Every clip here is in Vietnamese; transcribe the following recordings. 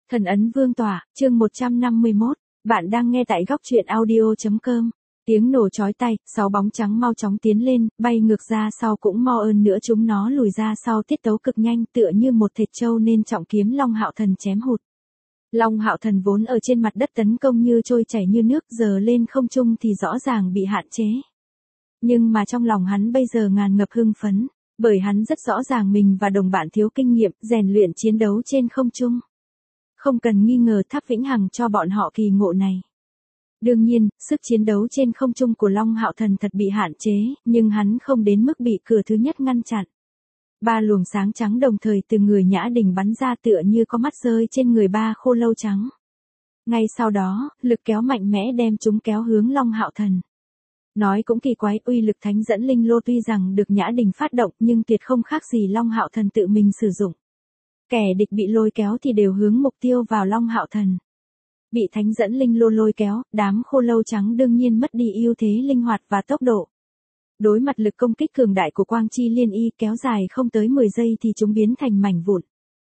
Thần ấn vương tỏa, chương 151, bạn đang nghe tại góc truyện audio.com. Tiếng nổ chói tai, 6 bóng trắng mau chóng tiến lên, bay ngược ra sau cũng mau hơn nữa chúng nó lùi ra sau tiết tấu cực nhanh tựa như một thịt trâu nên trọng kiếm Long Hạo Thần chém hụt. Long Hạo Thần vốn ở trên mặt đất tấn công như trôi chảy như nước giờ lên không trung thì rõ ràng bị hạn chế. Nhưng mà trong lòng hắn bây giờ ngàn ngập hưng phấn, bởi hắn rất rõ ràng mình và đồng bạn thiếu kinh nghiệm, rèn luyện chiến đấu trên không trung. Không cần nghi ngờ Tháp Vĩnh Hằng cho bọn họ kỳ ngộ này. Đương nhiên, sức chiến đấu trên không trung của Long Hạo Thần thật bị hạn chế, nhưng hắn không đến mức bị cửa thứ nhất ngăn chặn. 3 luồng sáng trắng đồng thời từ người Nhã Đình bắn ra tựa như có mắt rơi trên người 3 khô lâu trắng. Ngay sau đó, lực kéo mạnh mẽ đem chúng kéo hướng Long Hạo Thần. Nói cũng kỳ quái, uy lực thánh dẫn linh lô tuy rằng được Nhã Đình phát động nhưng tuyệt không khác gì Long Hạo Thần tự mình sử dụng. Kẻ địch bị lôi kéo thì đều hướng mục tiêu vào Long Hạo Thần. Bị thánh dẫn linh lô lôi kéo, đám khô lâu trắng đương nhiên mất đi ưu thế linh hoạt và tốc độ. Đối mặt lực công kích cường đại của Quang Chi Liên Y kéo dài không tới 10 giây thì chúng biến thành mảnh vụn.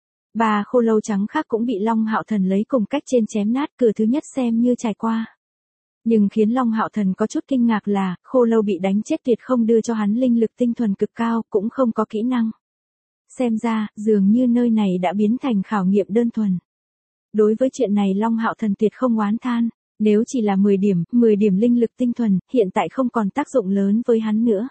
3 khô lâu trắng khác cũng bị Long Hạo Thần lấy cùng cách trên chém nát, cửa thứ nhất xem như trải qua. Nhưng khiến Long Hạo Thần có chút kinh ngạc là, khô lâu bị đánh chết tuyệt không đưa cho hắn linh lực tinh thuần cực cao, cũng không có kỹ năng. Xem ra, dường như nơi này đã biến thành khảo nghiệm đơn thuần. Đối với chuyện này Long Hạo Thần tuyệt không oán than, nếu chỉ là 10 điểm linh lực tinh thuần, hiện tại không còn tác dụng lớn với hắn nữa.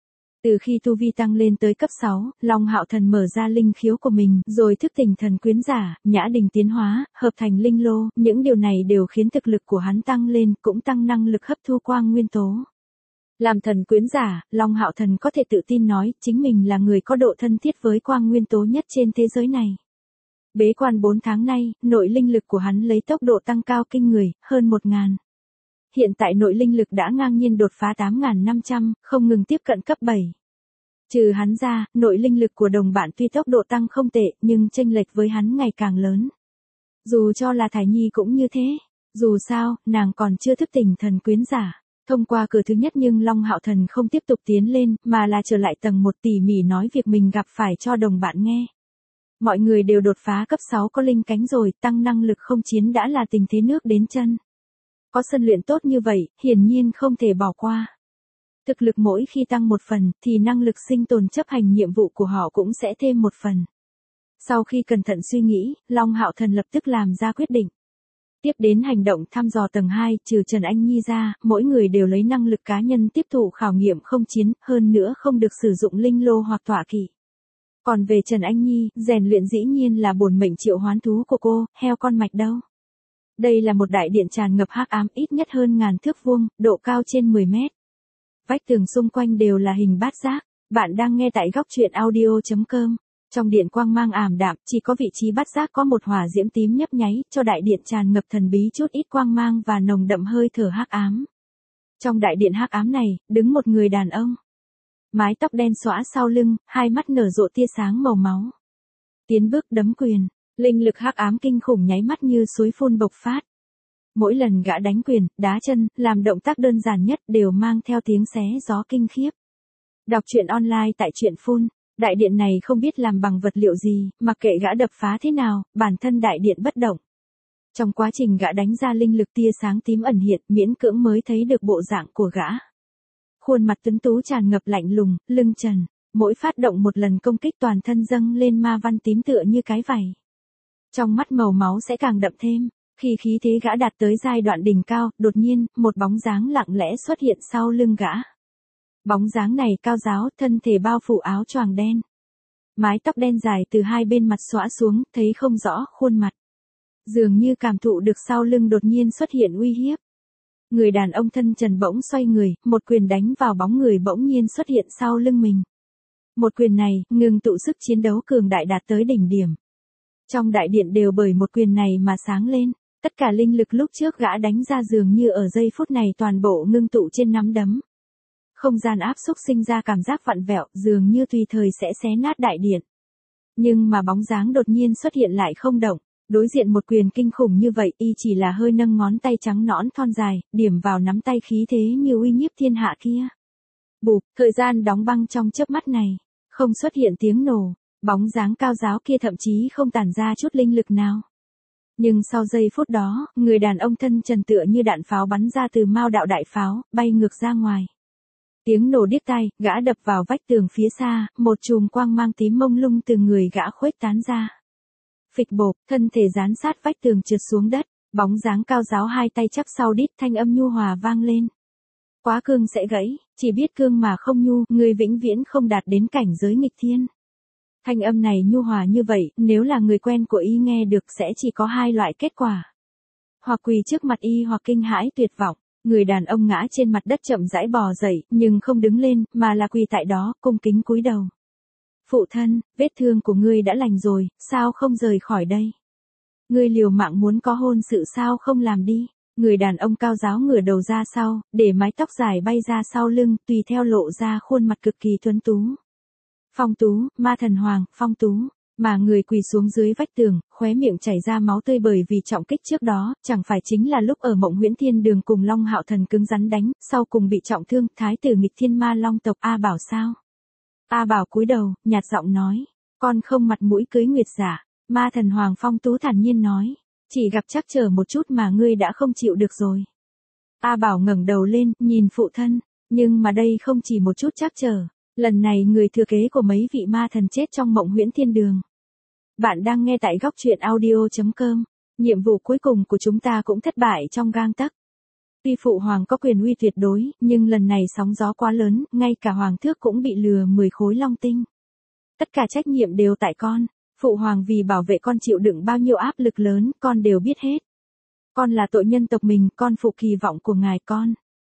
Từ khi tu vi tăng lên tới cấp 6, Long Hạo Thần mở ra linh khiếu của mình, rồi thức tỉnh thần quyến giả, Nhã Đình tiến hóa, hợp thành linh lô, những điều này đều khiến thực lực của hắn tăng lên, cũng tăng năng lực hấp thu quang nguyên tố. Làm thần quyến giả, Long Hạo Thần có thể tự tin nói, chính mình là người có độ thân thiết với quang nguyên tố nhất trên thế giới này. Bế quan 4 tháng nay, nội linh lực của hắn lấy tốc độ tăng cao kinh người, hơn 1.000. Hiện tại nội linh lực đã ngang nhiên đột phá 8.500, không ngừng tiếp cận cấp 7. Trừ hắn ra, nội linh lực của đồng bạn tuy tốc độ tăng không tệ, nhưng chênh lệch với hắn ngày càng lớn. Dù cho là Thải Nhi cũng như thế, dù sao, nàng còn chưa thức tỉnh thần quyến giả. Thông qua cửa thứ nhất nhưng Long Hạo Thần không tiếp tục tiến lên, mà là trở lại tầng 1 tỉ mỉ nói việc mình gặp phải cho đồng bạn nghe. Mọi người đều đột phá cấp 6 có linh cánh rồi, tăng năng lực không chiến đã là tình thế nước đến chân. Có sân luyện tốt như vậy, hiển nhiên không thể bỏ qua. Thực lực mỗi khi tăng một phần, thì năng lực sinh tồn chấp hành nhiệm vụ của họ cũng sẽ thêm một phần. Sau khi cẩn thận suy nghĩ, Long Hạo Thần lập tức làm ra quyết định. Tiếp đến hành động thăm dò tầng 2, trừ Trần Anh Nhi ra, mỗi người đều lấy năng lực cá nhân tiếp thụ khảo nghiệm không chiến, hơn nữa không được sử dụng linh lô hoặc tọa kỵ. Còn về Trần Anh Nhi, rèn luyện dĩ nhiên là bổn mệnh triệu hoán thú của cô, heo con mạch đâu. Đây là một đại điện tràn ngập hắc ám ít nhất hơn 1000 thước vuông, độ cao trên 10 mét. Vách tường xung quanh đều là hình bát giác. Bạn đang nghe tại góc truyện audio.com. Trong điện quang mang ảm đạm, chỉ có vị trí bát giác có một hỏa diễm tím nhấp nháy, cho đại điện tràn ngập thần bí chút ít quang mang và nồng đậm hơi thở hắc ám. Trong đại điện hắc ám này, đứng một người đàn ông. Mái tóc đen xõa sau lưng, hai mắt nở rộ tia sáng màu máu. Tiến bước đấm quyền, linh lực hắc ám kinh khủng nháy mắt như suối phun bộc phát. Mỗi lần gã đánh quyền, đá chân, làm động tác đơn giản nhất đều mang theo tiếng xé gió kinh khiếp. Đọc truyện online tại truyện phun. Đại điện này không biết làm bằng vật liệu gì, mặc kệ gã đập phá thế nào, bản thân đại điện bất động. Trong quá trình gã đánh ra linh lực tia sáng tím ẩn hiện, miễn cưỡng mới thấy được bộ dạng của gã. Khuôn mặt tuấn tú tràn ngập lạnh lùng, lưng trần, mỗi phát động một lần công kích toàn thân dâng lên ma văn tím tựa như cái vảy. Trong mắt màu máu sẽ càng đậm thêm, khi khí thế gã đạt tới giai đoạn đỉnh cao, đột nhiên, một bóng dáng lặng lẽ xuất hiện sau lưng gã. Bóng dáng này cao ráo, thân thể bao phủ áo choàng đen. Mái tóc đen dài từ hai bên mặt xõa xuống, thấy không rõ khuôn mặt. Dường như cảm thụ được sau lưng đột nhiên xuất hiện uy hiếp. Người đàn ông thân trần bỗng xoay người, một quyền đánh vào bóng người bỗng nhiên xuất hiện sau lưng mình. Một quyền này, ngừng tụ sức chiến đấu cường đại đạt tới đỉnh điểm. Trong đại điện đều bởi một quyền này mà sáng lên, tất cả linh lực lúc trước gã đánh ra dường như ở giây phút này toàn bộ ngưng tụ trên nắm đấm. Không gian áp xúc sinh ra cảm giác vặn vẹo, dường như tùy thời sẽ xé nát đại điện. Nhưng mà bóng dáng đột nhiên xuất hiện lại không động, đối diện một quyền kinh khủng như vậy, y chỉ là hơi nâng ngón tay trắng nõn thon dài, điểm vào nắm tay khí thế như uy nhiếp thiên hạ kia. Bụp, thời gian đóng băng trong chớp mắt này, không xuất hiện tiếng nổ, bóng dáng cao ráo kia thậm chí không tản ra chút linh lực nào. Nhưng sau giây phút đó, người đàn ông thân trần tựa như đạn pháo bắn ra từ mao đạo đại pháo, bay ngược ra ngoài. Tiếng nổ điếc tai, gã đập vào vách tường phía xa, một chùm quang mang tím mông lung từ người gã khuếch tán ra. Phịch bộp, thân thể dán sát vách tường trượt xuống đất, bóng dáng cao ráo hai tay chắp sau đít, thanh âm nhu hòa vang lên. Quá cương sẽ gãy, chỉ biết cương mà không nhu, người vĩnh viễn không đạt đến cảnh giới nghịch thiên. Thanh âm này nhu hòa như vậy, nếu là người quen của y nghe được sẽ chỉ có hai loại kết quả. Hoặc quỳ trước mặt y hoặc kinh hãi tuyệt vọng. Người đàn ông ngã trên mặt đất chậm rãi bò dậy, nhưng không đứng lên, mà là quỳ tại đó, cung kính cúi đầu. Phụ thân, vết thương của ngươi đã lành rồi, sao không rời khỏi đây? Ngươi liều mạng muốn có hôn sự sao không làm đi? Người đàn ông cao ráo ngửa đầu ra sau, để mái tóc dài bay ra sau lưng, tùy theo lộ ra khuôn mặt cực kỳ tuấn tú. Phong Tú, ma thần hoàng, Phong Tú. Mà người quỳ xuống dưới vách tường, khóe miệng chảy ra máu tươi bởi vì trọng kích trước đó, chẳng phải chính là lúc ở Mộng Huyễn Thiên Đường cùng Long Hạo Thần cứng rắn đánh, sau cùng bị trọng thương, thái tử nghịch thiên ma long tộc A Bảo sao? A Bảo cúi đầu, nhạt giọng nói, con không mặt mũi cưới nguyệt giả. Ma thần hoàng Phong Tú thản nhiên nói, chỉ gặp trắc trở một chút mà ngươi đã không chịu được rồi. A Bảo ngẩng đầu lên, nhìn phụ thân, nhưng mà đây không chỉ một chút trắc trở. Lần này người thừa kế của mấy vị ma thần chết trong Mộng Huyễn Thiên Đường. Bạn đang nghe tại góc truyện audio.com. Nhiệm vụ cuối cùng của chúng ta cũng thất bại trong gang tấc. Tuy phụ hoàng có quyền uy tuyệt đối, nhưng lần này sóng gió quá lớn, ngay cả hoàng thước cũng bị lừa 10 khối long tinh. Tất cả trách nhiệm đều tại con. Phụ hoàng vì bảo vệ con chịu đựng bao nhiêu áp lực lớn, con đều biết hết. Con là tội nhân tộc mình, con phụ kỳ vọng của ngài con.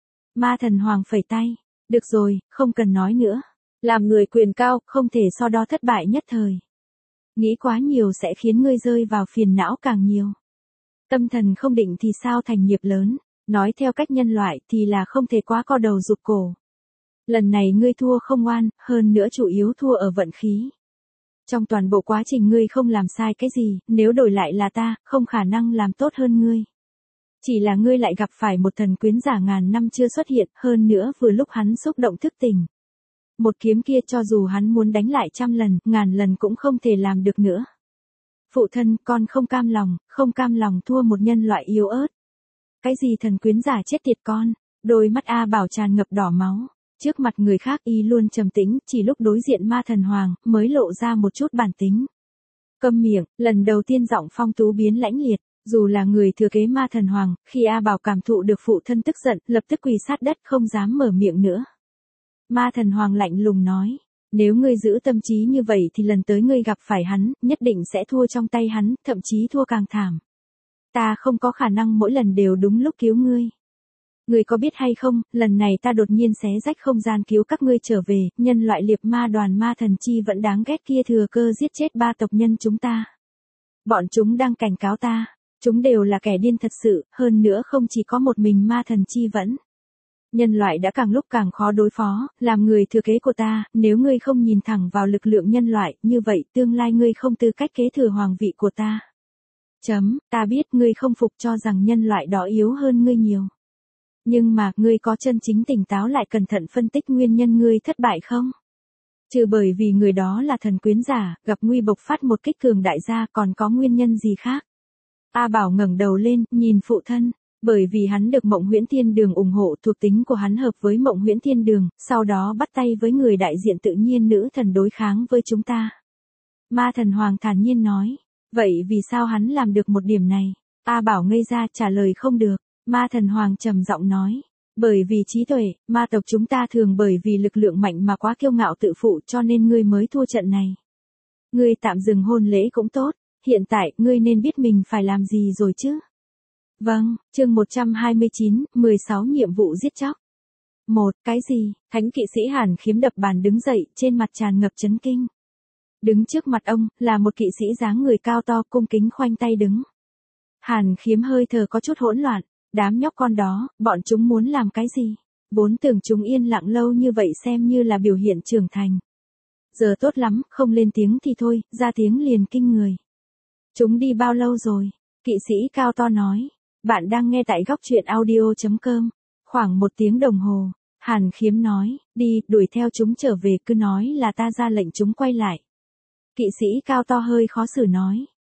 Ma thần hoàng phẩy tay. Được rồi, không cần nói nữa. Làm người quyền cao, không thể so đo thất bại nhất thời. Nghĩ quá nhiều sẽ khiến ngươi rơi vào phiền não càng nhiều. Tâm thần không định thì sao thành nghiệp lớn, nói theo cách nhân loại thì là không thể quá co đầu rụt cổ. Lần này ngươi thua không oan, hơn nữa chủ yếu thua ở vận khí. Trong toàn bộ quá trình ngươi không làm sai cái gì, nếu đổi lại là ta, không khả năng làm tốt hơn ngươi. Chỉ là ngươi lại gặp phải một thần quyến giả ngàn năm chưa xuất hiện, hơn nữa vừa lúc hắn xúc động thức tỉnh. Một kiếm kia cho dù hắn muốn đánh lại 100 lần, ngàn lần cũng không thể làm được nữa. Phụ thân, con không cam lòng thua một nhân loại yếu ớt. Cái gì thần quyến giả chết tiệt con, đôi mắt A Bảo tràn ngập đỏ máu. Trước mặt người khác y luôn trầm tĩnh, chỉ lúc đối diện ma thần hoàng, mới lộ ra một chút bản tính. Câm miệng, lần đầu tiên giọng Phong Tú biến lãnh liệt. Dù là người thừa kế ma thần hoàng, khi A Bảo cảm thụ được phụ thân tức giận, lập tức quỳ sát đất không dám mở miệng nữa. Ma thần hoàng lạnh lùng nói, nếu ngươi giữ tâm trí như vậy thì lần tới ngươi gặp phải hắn, nhất định sẽ thua trong tay hắn, thậm chí thua càng thảm. Ta không có khả năng mỗi lần đều đúng lúc cứu ngươi. Ngươi có biết hay không, lần này ta đột nhiên xé rách không gian cứu các ngươi trở về, nhân loại liệp ma đoàn ma thần chi vẫn đáng ghét kia thừa cơ giết chết 3 tộc nhân chúng ta. Bọn chúng đang cảnh cáo ta. Chúng đều là kẻ điên thật sự, hơn nữa không chỉ có một mình ma thần chi vẫn. Nhân loại đã càng lúc càng khó đối phó, làm người thừa kế của ta, nếu ngươi không nhìn thẳng vào lực lượng nhân loại, như vậy tương lai ngươi không tư cách kế thừa hoàng vị của ta. Ta biết ngươi không phục cho rằng nhân loại đó yếu hơn ngươi nhiều. Nhưng mà, ngươi có chân chính tỉnh táo lại cẩn thận phân tích nguyên nhân ngươi thất bại không? Trừ bởi vì người đó là thần quyến giả, gặp nguy bộc phát một kích cường đại gia, còn có nguyên nhân gì khác? A Bảo ngẩng đầu lên, nhìn phụ thân, bởi vì hắn được Mộng Huyễn Thiên Đường ủng hộ, thuộc tính của hắn hợp với Mộng Huyễn Thiên Đường, sau đó bắt tay với người đại diện tự nhiên nữ thần đối kháng với chúng ta. Ma thần hoàng thản nhiên nói, vậy vì sao hắn làm được một điểm này? A Bảo ngây ra trả lời không được, ma thần hoàng trầm giọng nói, bởi vì trí tuệ, ma tộc chúng ta thường bởi vì lực lượng mạnh mà quá kiêu ngạo tự phụ cho nên ngươi mới thua trận này. Ngươi tạm dừng hôn lễ cũng tốt. Hiện tại, ngươi nên biết mình phải làm gì rồi chứ? Vâng, chương 129, 16 nhiệm vụ giết chóc. 1. Cái gì? Thánh kỵ sĩ Hàn Khiếm đập bàn đứng dậy, trên mặt tràn ngập chấn kinh. Đứng trước mặt ông, là một kỵ sĩ dáng người cao to cung kính khoanh tay đứng. Hàn Khiếm hơi thở có chút hỗn loạn, đám nhóc con đó, bọn chúng muốn làm cái gì? Vốn tưởng chúng yên lặng lâu như vậy xem như là biểu hiện trưởng thành. Giờ tốt lắm, không lên tiếng thì thôi, ra tiếng liền kinh người. Chúng đi bao lâu rồi? Kỵ sĩ cao to nói. Bạn đang nghe tại góc truyện audio.com. Khoảng 1 tiếng đồng hồ. Hàn Khiếm nói, đi, đuổi theo chúng trở về, cứ nói là ta ra lệnh chúng quay lại. Kỵ sĩ cao to hơi khó xử nói.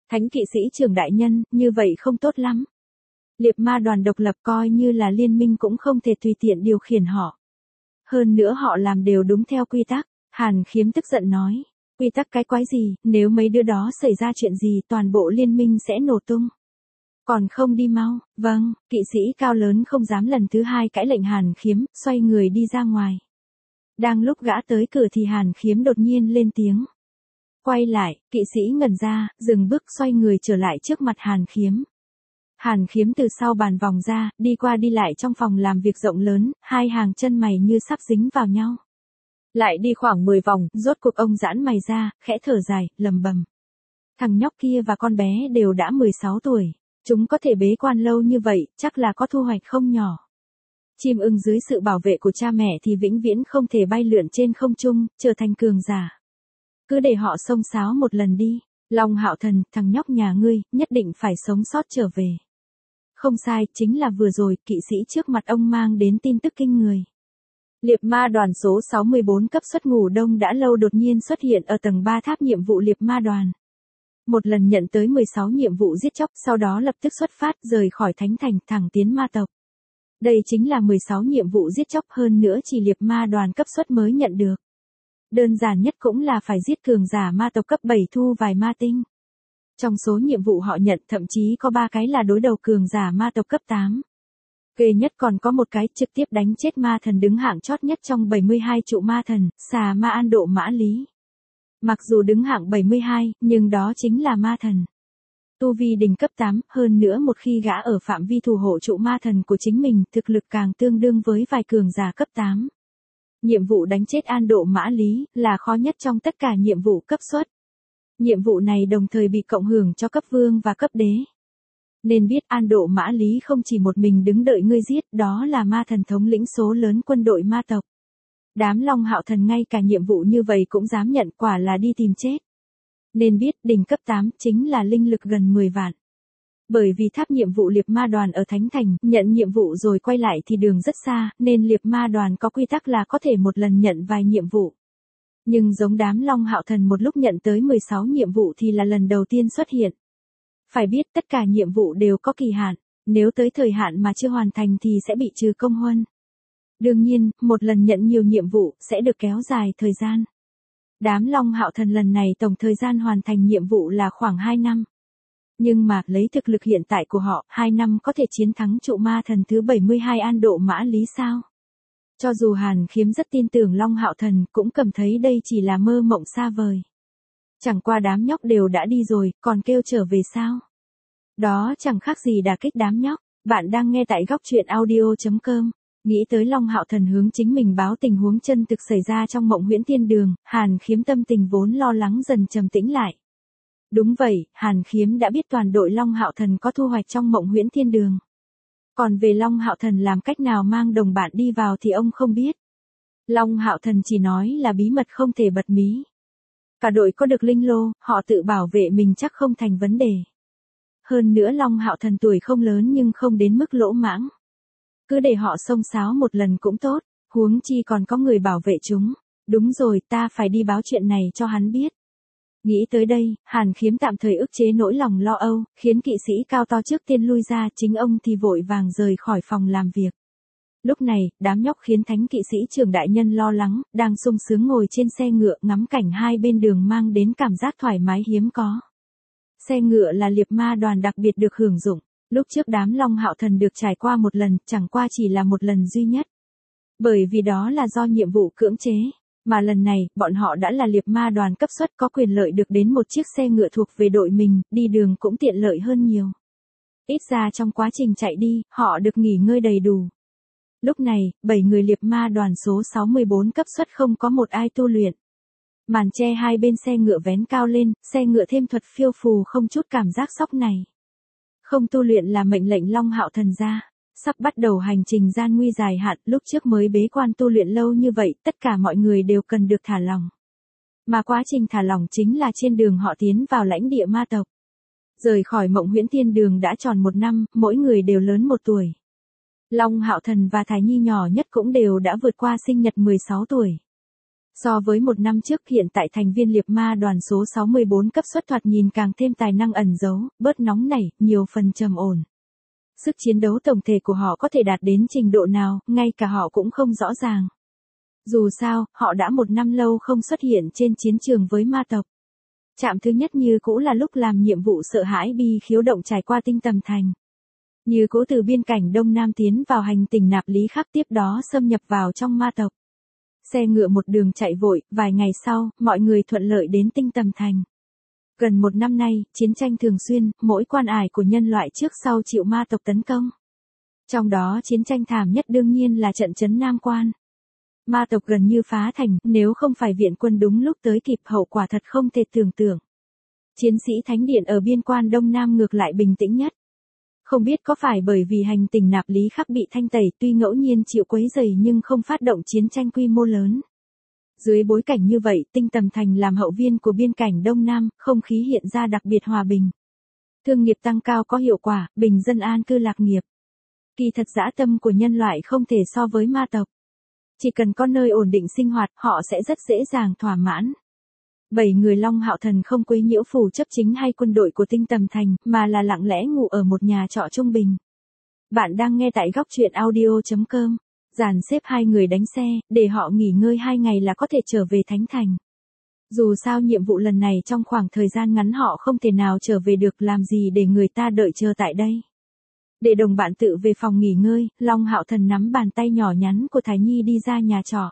Thánh kỵ sĩ trưởng đại nhân, như vậy không tốt lắm. Liệp ma đoàn độc lập coi như là liên minh cũng không thể tùy tiện điều khiển họ. Hơn nữa họ làm đều đúng theo quy tắc. Hàn Khiếm tức giận nói. Quy tắc cái quái gì, nếu mấy đứa đó xảy ra chuyện gì toàn bộ liên minh sẽ nổ tung. Còn không đi mau, vâng, kỵ sĩ cao lớn không dám lần thứ hai cãi lệnh Hàn Khiếm, xoay người đi ra ngoài. Đang lúc gã tới cửa thì Hàn Khiếm đột nhiên lên tiếng. Quay lại, kỵ sĩ ngẩn ra, dừng bước xoay người trở lại trước mặt Hàn Khiếm. Hàn Khiếm từ sau bàn vòng ra, đi qua đi lại trong phòng làm việc rộng lớn, hai hàng chân mày như sắp dính vào nhau. Lại đi khoảng 10 vòng, rốt cuộc ông giãn mày ra, khẽ thở dài, lầm bầm. Thằng nhóc kia và con bé đều đã 16 tuổi. Chúng có thể bế quan lâu như vậy, chắc là có thu hoạch không nhỏ. Chim ưng dưới sự bảo vệ của cha mẹ thì vĩnh viễn không thể bay lượn trên không trung, trở thành cường giả. Cứ để họ xông xáo một lần đi. Long Hạo Thần, thằng nhóc nhà ngươi, nhất định phải sống sót trở về. Không sai, chính là vừa rồi, kỵ sĩ trước mặt ông mang đến tin tức kinh người. Liệp ma đoàn số 64 cấp suất ngủ đông đã lâu đột nhiên xuất hiện ở tầng 3 tháp nhiệm vụ liệp ma đoàn. Một lần nhận tới 16 nhiệm vụ giết chóc, sau đó lập tức xuất phát rời khỏi thánh thành thẳng tiến ma tộc. Đây chính là 16 nhiệm vụ giết chóc, hơn nữa chỉ liệp ma đoàn cấp suất mới nhận được. Đơn giản nhất cũng là phải giết cường giả ma tộc cấp 7 thu vài ma tinh. Trong số nhiệm vụ họ nhận thậm chí có 3 cái là đối đầu cường giả ma tộc cấp 8. Ghê nhất còn có một cái trực tiếp đánh chết ma thần đứng hạng chót nhất trong 72 trụ ma thần, xà ma An Độ Mã Lý. Mặc dù đứng hạng 72, nhưng đó chính là ma thần. Tu vi đỉnh cấp 8, hơn nữa một khi gã ở phạm vi thủ hộ trụ ma thần của chính mình, thực lực càng tương đương với vài cường giả cấp 8. Nhiệm vụ đánh chết An Độ Mã Lý là khó nhất trong tất cả nhiệm vụ cấp suất. Nhiệm vụ này đồng thời bị cộng hưởng cho cấp vương và cấp đế. Nên biết An Độ Mã Lý không chỉ một mình đứng đợi ngươi giết, đó là ma thần thống lĩnh số lớn quân đội ma tộc. Đám Long Hạo Thần ngay cả nhiệm vụ như vậy cũng dám nhận, quả là đi tìm chết. Nên biết đỉnh cấp 8 chính là linh lực gần 10 vạn. Bởi vì tháp nhiệm vụ liệp ma đoàn ở Thánh Thành, nhận nhiệm vụ rồi quay lại thì đường rất xa, nên liệp ma đoàn có quy tắc là có thể một lần nhận vài nhiệm vụ. Nhưng giống đám Long Hạo Thần một lúc nhận tới 16 nhiệm vụ thì là lần đầu tiên xuất hiện. Phải biết tất cả nhiệm vụ đều có kỳ hạn, nếu tới thời hạn mà chưa hoàn thành thì sẽ bị trừ công huân. Đương nhiên, một lần nhận nhiều nhiệm vụ sẽ được kéo dài thời gian. Đám Long Hạo Thần lần này tổng thời gian hoàn thành nhiệm vụ là khoảng 2 năm. Nhưng mà lấy thực lực hiện tại của họ, 2 năm có thể chiến thắng trụ ma thần thứ 72 An Độ Mã Lý sao? Cho dù Hàn Khiếm rất tin tưởng Long Hạo Thần, cũng cảm thấy đây chỉ là mơ mộng xa vời. Chẳng qua đám nhóc đều đã đi rồi, còn kêu trở về sao? Đó chẳng khác gì đả kích đám nhóc. Bạn đang nghe tại góc truyện audio.com. Nghĩ tới Long Hạo Thần hướng chính mình báo tình huống chân thực xảy ra trong Mộng Huyễn Thiên Đường, Hàn Khiếm tâm tình vốn lo lắng dần trầm tĩnh lại. Đúng vậy, Hàn Khiếm đã biết toàn đội Long Hạo Thần có thu hoạch trong Mộng Huyễn Thiên Đường. Còn về Long Hạo Thần làm cách nào mang đồng bạn đi vào thì ông không biết. Long Hạo Thần chỉ nói là bí mật không thể bật mí. Cả đội có được linh lô, họ tự bảo vệ mình chắc không thành vấn đề. Hơn nữa Long Hạo Thần tuổi không lớn nhưng không đến mức lỗ mãng. Cứ để họ xông xáo một lần cũng tốt, huống chi còn có người bảo vệ chúng. Đúng rồi, ta phải đi báo chuyện này cho hắn biết. Nghĩ tới đây, Hàn Khiếm tạm thời ức chế nỗi lòng lo âu, khiến kỵ sĩ cao to trước tiên lui ra, chính ông thì vội vàng rời khỏi phòng làm việc. Lúc này, đám nhóc khiến thánh kỵ sĩ trưởng đại nhân lo lắng, đang sung sướng ngồi trên xe ngựa ngắm cảnh hai bên đường mang đến cảm giác thoải mái hiếm có. Xe ngựa là liệp ma đoàn đặc biệt được hưởng dụng. Lúc trước đám Long Hạo Thần được trải qua một lần, chẳng qua chỉ là một lần duy nhất. Bởi vì đó là do nhiệm vụ cưỡng chế. Mà lần này, bọn họ đã là liệp ma đoàn cấp suất có quyền lợi được đến một chiếc xe ngựa thuộc về đội mình, đi đường cũng tiện lợi hơn nhiều. Ít ra trong quá trình chạy đi, họ được nghỉ ngơi đầy đủ. Lúc này, 7 người liệp ma đoàn số 64 cấp suất không có một ai tu luyện. Màn che hai bên xe ngựa vén cao lên, xe ngựa thêm thuật phiêu phù không chút cảm giác sóc này. Không tu luyện là mệnh lệnh Long Hạo Thần ra. Sắp bắt đầu hành trình gian nguy dài hạn, lúc trước mới bế quan tu luyện lâu như vậy, tất cả mọi người đều cần được thả lỏng. Mà quá trình thả lỏng chính là trên đường họ tiến vào lãnh địa ma tộc. Rời khỏi Mộng Huyễn Thiên Đường đã tròn 1 năm, mỗi người đều lớn 1 tuổi. Long Hạo Thần và Thái Nhi nhỏ nhất cũng đều đã vượt qua sinh nhật 16 tuổi. So với một năm trước, hiện tại thành viên liệp ma đoàn số 64 cấp xuất thoạt nhìn càng thêm tài năng ẩn giấu, bớt nóng nảy, nhiều phần trầm ổn. Sức chiến đấu tổng thể của họ có thể đạt đến trình độ nào, ngay cả họ cũng không rõ ràng. Dù sao, họ đã một năm lâu không xuất hiện trên chiến trường với ma tộc. Trạm thứ nhất như cũ là lúc làm nhiệm vụ sợ hãi bi khiếu động trải qua tinh tầm thành. Như cũ từ biên cảnh Đông Nam tiến vào hành tinh Nạp Lý Khắc, tiếp đó xâm nhập vào trong ma tộc. Xe ngựa một đường chạy vội, vài ngày sau, mọi người thuận lợi đến tinh tầm thành. Gần một năm nay, chiến tranh thường xuyên, mỗi quan ải của nhân loại trước sau chịu ma tộc tấn công. Trong đó chiến tranh thảm nhất đương nhiên là trận trấn Nam Quan. Ma tộc gần như phá thành, nếu không phải viện quân đúng lúc tới kịp, hậu quả thật không thể tưởng tượng. Chiến sĩ Thánh Điện ở biên quan Đông Nam ngược lại bình tĩnh nhất. Không biết có phải bởi vì hành tinh Nạp Lý Khắc bị thanh tẩy, tuy ngẫu nhiên chịu quấy rầy nhưng không phát động chiến tranh quy mô lớn. Dưới bối cảnh như vậy, tinh tầm thành làm hậu viên của biên cảnh Đông Nam, không khí hiện ra đặc biệt hòa bình. Thương nghiệp tăng cao có hiệu quả, bình dân an cư lạc nghiệp. Kỳ thật dã tâm của nhân loại không thể so với ma tộc. Chỉ cần có nơi ổn định sinh hoạt, họ sẽ rất dễ dàng thỏa mãn. 7 người Long Hạo Thần không quấy nhiễu phủ chấp chính hay quân đội của tinh tầm thành, mà là lặng lẽ ngủ ở một nhà trọ trung bình. Bạn đang nghe tại góc truyện audio.com. Dàn xếp 2 người đánh xe, để họ nghỉ ngơi 2 ngày là có thể trở về Thánh Thành. Dù sao nhiệm vụ lần này trong khoảng thời gian ngắn họ không thể nào trở về được, làm gì để người ta đợi chờ tại đây. Để đồng bạn tự về phòng nghỉ ngơi, Long Hạo Thần nắm bàn tay nhỏ nhắn của Thái Nhi đi ra nhà trọ.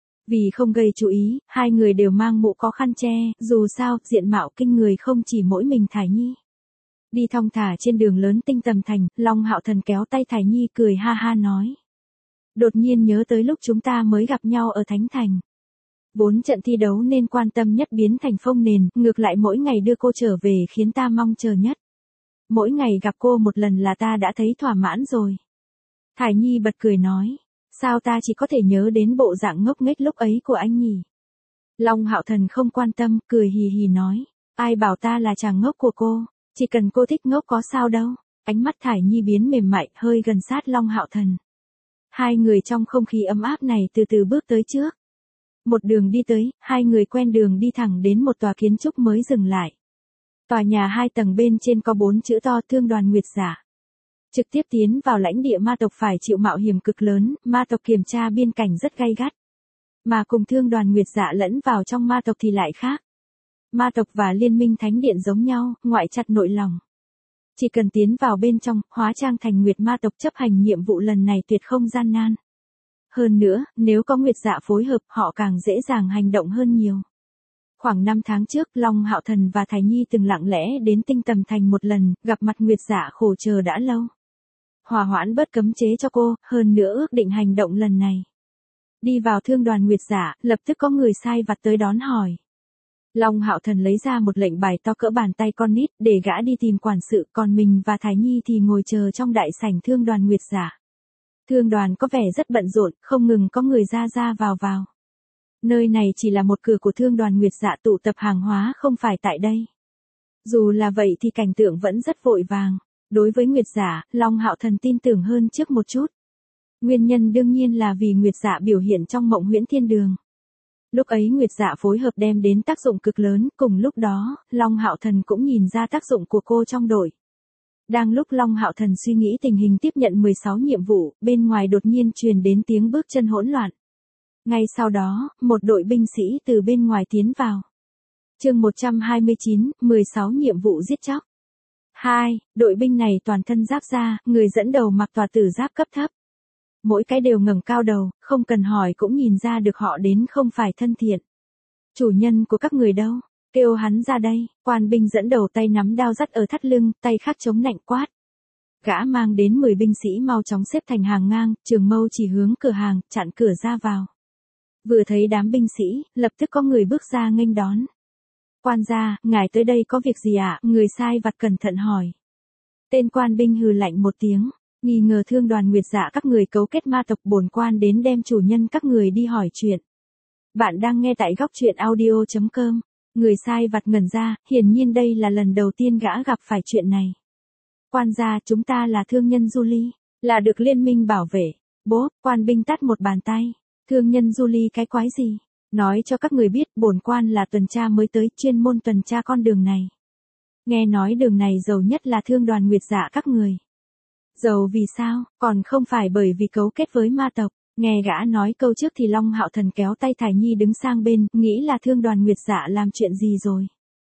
Vì không gây chú ý, 2 người đều mang mũ có khăn che, dù sao, diện mạo kinh người không chỉ mỗi mình Thái Nhi. Đi thong thả trên đường lớn tinh tầm thành, Long Hạo Thần kéo tay Thái Nhi cười ha ha nói. Đột nhiên nhớ tới lúc chúng ta mới gặp nhau ở Thánh Thành. Vốn trận thi đấu nên quan tâm nhất biến thành phông nền, ngược lại mỗi ngày đưa cô trở về khiến ta mong chờ nhất. Mỗi ngày gặp cô một lần là ta đã thấy thỏa mãn rồi. Thải Nhi bật cười nói. Sao ta chỉ có thể nhớ đến bộ dạng ngốc nghếch lúc ấy của anh nhỉ? Long Hạo Thần không quan tâm, cười hì hì nói. Ai bảo ta là chàng ngốc của cô, chỉ cần cô thích ngốc có sao đâu. Ánh mắt Thải Nhi biến mềm mại, hơi gần sát Long Hạo Thần. 2 người trong không khí ấm áp này từ từ bước tới trước. Một đường đi tới, 2 người quen đường đi thẳng đến một tòa kiến trúc mới dừng lại. Tòa nhà 2 tầng bên trên có 4 chữ to Thương đoàn Nguyệt Giả. Trực tiếp tiến vào lãnh địa ma tộc phải chịu mạo hiểm cực lớn, ma tộc kiểm tra biên cảnh rất gay gắt. Mà cùng Thương đoàn Nguyệt Giả lẫn vào trong ma tộc thì lại khác. Ma tộc và Liên minh Thánh Điện giống nhau, ngoại chặt nội lòng. Chỉ cần tiến vào bên trong, hóa trang thành Nguyệt ma tộc chấp hành nhiệm vụ lần này tuyệt không gian nan. Hơn nữa, nếu có Nguyệt Dạ phối hợp, họ càng dễ dàng hành động hơn nhiều. Khoảng 5 tháng trước, Long Hạo Thần và Thái Nhi từng lặng lẽ đến tinh tầm thành một lần, gặp mặt Nguyệt Dạ khổ chờ đã lâu. Hòa hoãn bớt cấm chế cho cô, hơn nữa ước định hành động lần này. Đi vào thương đoàn Nguyệt Dạ, lập tức có người sai vặt tới đón hỏi. Long Hạo Thần lấy ra một lệnh bài to cỡ bàn tay con nít, để gã đi tìm quản sự, còn mình và Thái Nhi thì ngồi chờ trong đại sảnh thương đoàn Nguyệt Dạ. Thương đoàn có vẻ rất bận rộn, không ngừng có người ra ra vào vào. Nơi này chỉ là một cửa của thương đoàn Nguyệt Dạ tụ tập hàng hóa, không phải tại đây. Dù là vậy thì cảnh tượng vẫn rất vội vàng. Đối với Nguyệt Dạ, Long Hạo Thần tin tưởng hơn trước một chút. Nguyên nhân đương nhiên là vì Nguyệt Dạ biểu hiện trong Mộng Huyễn Thiên Đường. Lúc ấy Nguyệt Dạ phối hợp đem đến tác dụng cực lớn, cùng lúc đó, Long Hạo Thần cũng nhìn ra tác dụng của cô trong đội. Đang lúc Long Hạo Thần suy nghĩ tình hình tiếp nhận 16 nhiệm vụ, bên ngoài đột nhiên truyền đến tiếng bước chân hỗn loạn. Ngay sau đó, một đội binh sĩ từ bên ngoài tiến vào. Chương 129, 16 nhiệm vụ giết chóc. 2. Đội binh này toàn thân giáp da, người dẫn đầu mặc tòa tử giáp cấp thấp. Mỗi cái đều ngẩng cao đầu, không cần hỏi cũng nhìn ra được họ đến không phải thân thiện. Chủ nhân của các người đâu? Kêu hắn ra đây. Quan binh dẫn đầu tay nắm đao dắt ở thắt lưng, tay khác chống nạnh quát. Gã mang đến 10 binh sĩ mau chóng xếp thành hàng ngang, trường mâu chỉ hướng cửa hàng, chặn cửa ra vào. Vừa thấy đám binh sĩ, lập tức có người bước ra nghênh đón. Quan gia, ngài tới đây có việc gì ạ? Người sai vặt cẩn thận hỏi. Tên quan binh hừ lạnh một tiếng, nghi ngờ thương đoàn Nguyệt Dạ các người cấu kết ma tộc, bổn quan đến đem chủ nhân các người đi hỏi chuyện. Bạn đang nghe tại góc truyện audio.com. Người sai vặt ngẩn ra, hiển nhiên đây là lần đầu tiên gã gặp phải chuyện này. Quan gia, chúng ta là thương nhân du ly, là được liên minh bảo vệ. Bố, quan binh tát một bàn tay. Thương nhân du ly cái quái gì? Nói cho các người biết bổn quan là tuần tra mới tới, chuyên môn tuần tra con đường này. Nghe nói đường này giàu nhất là thương đoàn Nguyệt Dạ các người. Giàu vì sao, còn không phải bởi vì cấu kết với ma tộc. Nghe gã nói câu trước thì Long Hạo Thần kéo tay Thải Nhi đứng sang bên, nghĩ là thương đoàn Nguyệt Dạ làm chuyện gì rồi.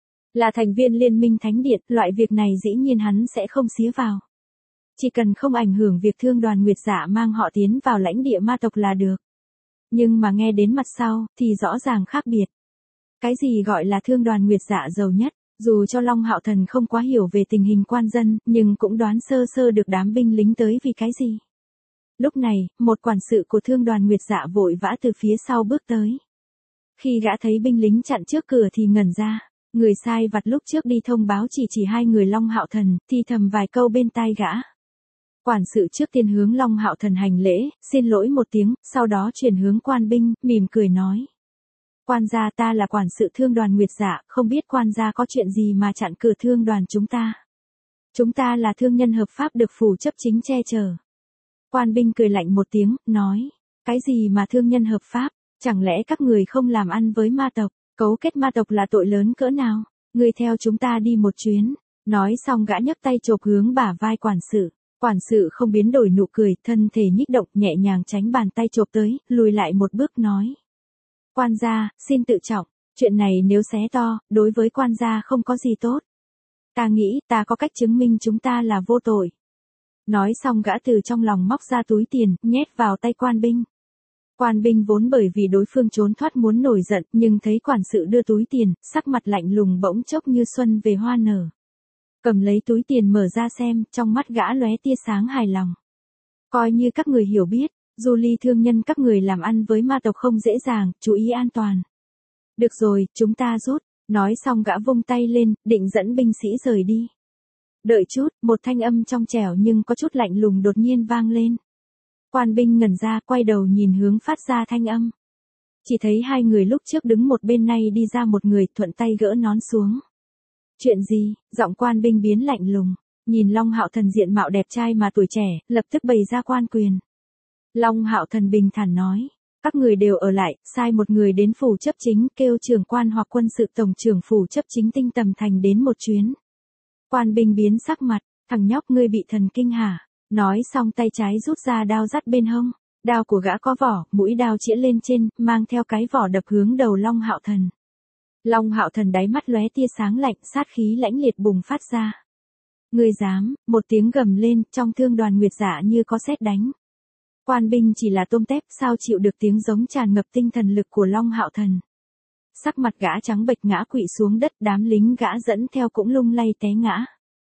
Là thành viên liên minh thánh điện, loại việc này dĩ nhiên hắn sẽ không xía vào. Chỉ cần không ảnh hưởng việc thương đoàn Nguyệt Dạ mang họ tiến vào lãnh địa ma tộc là được. Nhưng mà nghe đến mặt sau, thì rõ ràng khác biệt. Cái gì gọi là thương đoàn Nguyệt Dạ giàu nhất, dù cho Long Hạo Thần không quá hiểu về tình hình quan dân, nhưng cũng đoán sơ sơ được đám binh lính tới vì cái gì. Lúc này, một quản sự của thương đoàn Nguyệt Dạ vội vã từ phía sau bước tới. Khi gã thấy binh lính chặn trước cửa thì ngẩn ra, người sai vặt lúc trước đi thông báo chỉ hai người Long Hạo Thần, thì thầm vài câu bên tai gã. Quản sự trước tiên hướng Long Hạo Thần hành lễ, xin lỗi một tiếng, sau đó chuyển hướng quan binh, mỉm cười nói. Quan gia, ta là quản sự thương đoàn Nguyệt Dạ, không biết quan gia có chuyện gì mà chặn cửa thương đoàn chúng ta. Chúng ta là thương nhân hợp pháp được phủ chấp chính che chở. Quan binh cười lạnh một tiếng, nói. Cái gì mà thương nhân hợp pháp, chẳng lẽ các người không làm ăn với ma tộc, cấu kết ma tộc là tội lớn cỡ nào, người theo chúng ta đi một chuyến. Nói xong gã nhấc tay chộp hướng bả vai quản sự. Quản sự không biến đổi nụ cười, thân thể nhích động, nhẹ nhàng tránh bàn tay chộp tới, lùi lại một bước nói. Quan gia, xin tự trọng, chuyện này nếu xé to, đối với quan gia không có gì tốt. Ta nghĩ, ta có cách chứng minh chúng ta là vô tội. Nói xong gã từ trong lòng móc ra túi tiền, nhét vào tay quan binh. Quan binh vốn bởi vì đối phương trốn thoát muốn nổi giận, nhưng thấy quản sự đưa túi tiền, sắc mặt lạnh lùng bỗng chốc như xuân về hoa nở. Cầm lấy túi tiền mở ra xem, trong mắt gã lóe tia sáng hài lòng. Coi như các người hiểu biết, du ly thương nhân các người làm ăn với ma tộc không dễ dàng, chú ý an toàn. Được rồi, chúng ta rút. Nói xong gã vung tay lên, định dẫn binh sĩ rời đi. Đợi chút, một thanh âm trong trẻo nhưng có chút lạnh lùng đột nhiên vang lên. Quan binh ngẩn ra, quay đầu nhìn hướng phát ra thanh âm. Chỉ thấy hai người lúc trước đứng một bên nay đi ra một người, thuận tay gỡ nón xuống. Chuyện gì? Giọng quan binh biến lạnh lùng, nhìn Long Hạo Thần diện mạo đẹp trai mà tuổi trẻ, lập tức bày ra quan quyền. Long Hạo Thần bình thản nói, các người đều ở lại, sai một người đến phủ chấp chính, kêu trưởng quan hoặc quân sự tổng trưởng phủ chấp chính Tinh Tầm Thành đến một chuyến. Quan binh biến sắc mặt, thằng nhóc ngươi bị thần kinh hả? Nói xong tay trái rút ra đao dắt bên hông, đao của gã có vỏ, mũi đao chĩa lên trên, mang theo cái vỏ đập hướng đầu Long Hạo Thần. Long Hạo Thần đáy mắt lóe tia sáng lạnh, sát khí lãnh liệt bùng phát ra. Ngươi dám, một tiếng gầm lên, trong thương đoàn Nguyệt Dạ như có sét đánh. Quan binh chỉ là tôm tép, sao chịu được tiếng giống tràn ngập tinh thần lực của Long Hạo Thần. Sắc mặt gã trắng bệch ngã quỵ xuống đất, đám lính gã dẫn theo cũng lung lay té ngã.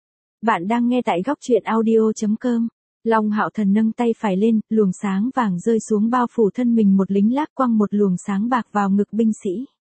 Bạn đang nghe tại góc truyện audio.com. Long Hạo Thần nâng tay phải lên, luồng sáng vàng rơi xuống bao phủ thân mình một lính lác quăng một luồng sáng bạc vào ngực binh sĩ.